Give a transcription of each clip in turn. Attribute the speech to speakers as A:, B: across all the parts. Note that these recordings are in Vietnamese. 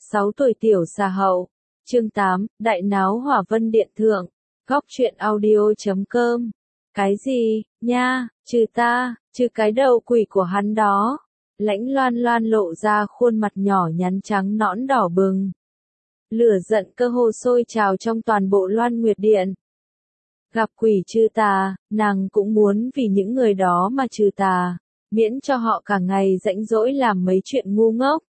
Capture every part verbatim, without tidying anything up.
A: sáu tuổi tiểu xà hậu. Chương tám, Đại náo Hỏa Vân Điện thượng. Góc truyện audio chấm com. Cái gì, nha, trừ ta, trừ cái đầu quỷ của hắn đó. Lãnh Loan Loan lộ ra khuôn mặt nhỏ nhắn trắng nõn đỏ bừng. Lửa giận cơ hồ sôi trào trong toàn bộ Loan Nguyệt Điện. Gặp quỷ trừ tà, nàng cũng muốn vì những người đó mà trừ tà, miễn cho họ cả ngày rãnh rỗi làm mấy chuyện ngu ngốc.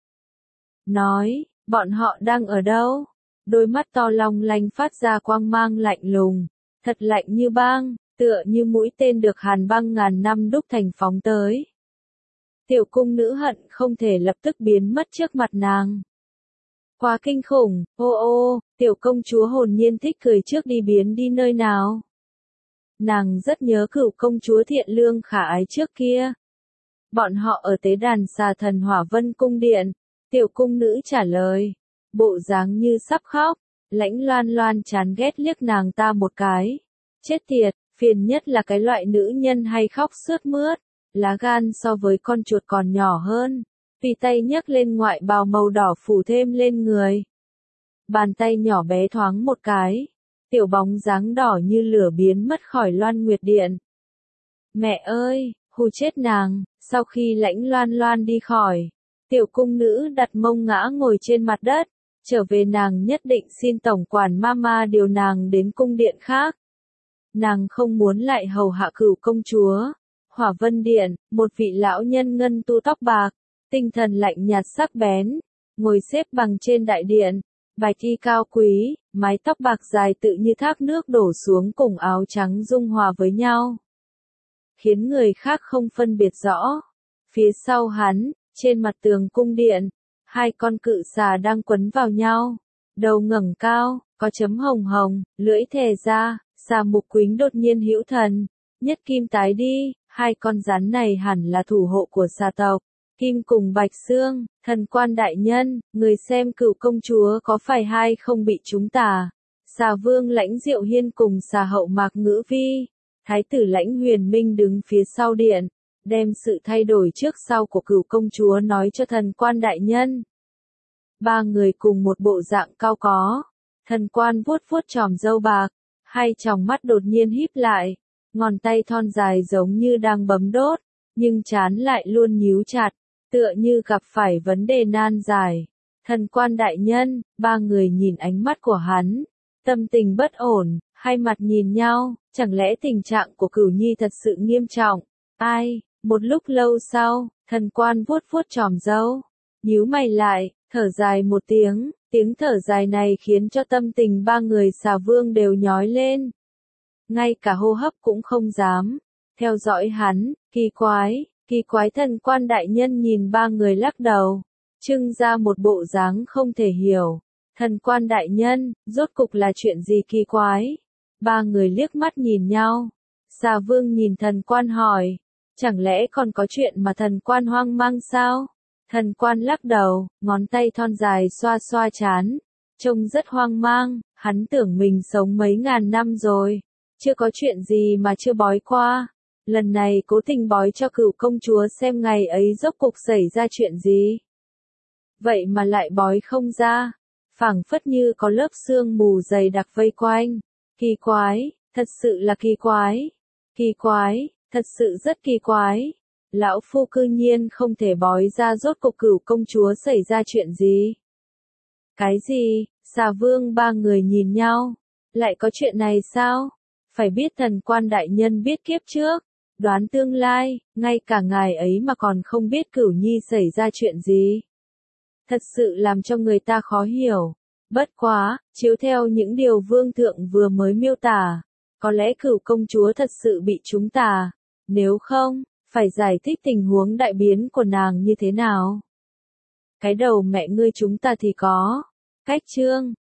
A: Nói, bọn họ đang ở đâu? Đôi mắt to long lanh phát ra quang mang lạnh lùng, thật lạnh như băng, tựa như mũi tên được hàn băng ngàn năm đúc thành phóng tới. Tiểu cung nữ hận không thể lập tức biến mất trước mặt nàng. Quá kinh khủng, ô ô, tiểu công chúa hồn nhiên thích cười trước đi biến đi nơi nào. Nàng rất nhớ cửu công chúa thiện lương khả ái trước kia. Bọn họ ở tế đàn xà thần Hỏa Vân cung điện, tiểu cung nữ trả lời, bộ dáng như sắp khóc. Lãnh Loan Loan chán ghét liếc nàng ta một cái. Chết tiệt, phiền nhất là cái loại nữ nhân hay khóc sướt mướt, lá gan so với con chuột còn nhỏ hơn. Tùy tay nhấc lên ngoại bào màu đỏ phủ thêm lên người. Bàn tay nhỏ bé thoáng một cái, tiểu bóng dáng đỏ như lửa biến mất khỏi Loan Nguyệt Điện. Mẹ ơi, hù chết nàng. Sau khi Lãnh Loan Loan đi khỏi, tiểu cung nữ đặt mông ngã ngồi trên mặt đất. Trở về nàng nhất định xin tổng quản mama điều nàng đến cung điện khác. Nàng không muốn lại hầu hạ cửu công chúa. Hỏa Vân Điện, một vị lão nhân ngân tu tóc bạc, tinh thần lạnh nhạt sắc bén, ngồi xếp bằng trên đại điện, bạch y cao quý, mái tóc bạc dài tự như thác nước đổ xuống cùng áo trắng dung hòa với nhau, khiến người khác không phân biệt rõ. Phía sau hắn, trên mặt tường cung điện, hai con cự xà đang quấn vào nhau, đầu ngẩng cao, có chấm hồng hồng, lưỡi thè ra, xà mục quýnh đột nhiên hữu thần, nhất kim tái đi. Hai con rắn này hẳn là thủ hộ của xà tộc, Kim cùng Bạch Xương. Thần quan đại nhân, người xem cửu công chúa có phải hay không bị chúng tà. Xà vương Lãnh Diệu Hiên cùng xà hậu Mạc Ngữ Vi, thái tử Lãnh Huyền Minh đứng phía sau điện, đem sự thay đổi trước sau của cửu công chúa nói cho thần quan đại nhân. Ba người cùng một bộ dạng cao có. Thần quan vuốt vuốt chòm râu bạc, hai tròng mắt đột nhiên híp lại. Ngón tay thon dài giống như đang bấm đốt, nhưng trán lại luôn nhíu chặt, tựa như gặp phải vấn đề nan giải. Thần quan đại nhân, ba người nhìn ánh mắt của hắn, tâm tình bất ổn, hai mặt nhìn nhau, chẳng lẽ tình trạng của Cửu Nhi thật sự nghiêm trọng? Ai? Một lúc lâu sau, thần quan vuốt vuốt chòm râu, nhíu mày lại, thở dài một tiếng, tiếng thở dài này khiến cho tâm tình ba người xà vương đều nhói lên. Ngay cả hô hấp cũng không dám theo dõi hắn. Kỳ quái, kỳ quái. Thần quan đại nhân nhìn ba người lắc đầu, trưng ra một bộ dáng không thể hiểu. Thần quan đại nhân, rốt cục là chuyện gì kỳ quái? Ba người liếc mắt nhìn nhau. Xà vương nhìn thần quan hỏi, chẳng lẽ còn có chuyện mà thần quan hoang mang sao? Thần quan lắc đầu, ngón tay thon dài xoa xoa trán, trông rất hoang mang. Hắn tưởng mình sống mấy ngàn năm rồi, chưa có chuyện gì mà chưa bói qua. Lần này cố tình bói cho cửu công chúa xem ngày ấy rốt cuộc xảy ra chuyện gì. Vậy mà lại bói không ra, phảng phất như có lớp sương mù dày đặc vây quanh. Kỳ quái, thật sự là kỳ quái. Kỳ quái, thật sự rất kỳ quái. Lão phu cư nhiên không thể bói ra rốt cuộc cửu công chúa xảy ra chuyện gì. Cái gì? Xà vương ba người nhìn nhau. Lại có chuyện này sao? Phải biết thần quan đại nhân biết kiếp trước, đoán tương lai, ngay cả ngài ấy mà còn không biết Cửu Nhi xảy ra chuyện gì. Thật sự làm cho người ta khó hiểu. Bất quá, chiếu theo những điều vương thượng vừa mới miêu tả, có lẽ cửu công chúa thật sự bị trúng tà. Nếu không, phải giải thích tình huống đại biến của nàng như thế nào. Cái đầu mẹ ngươi chúng ta thì có. Cách chương,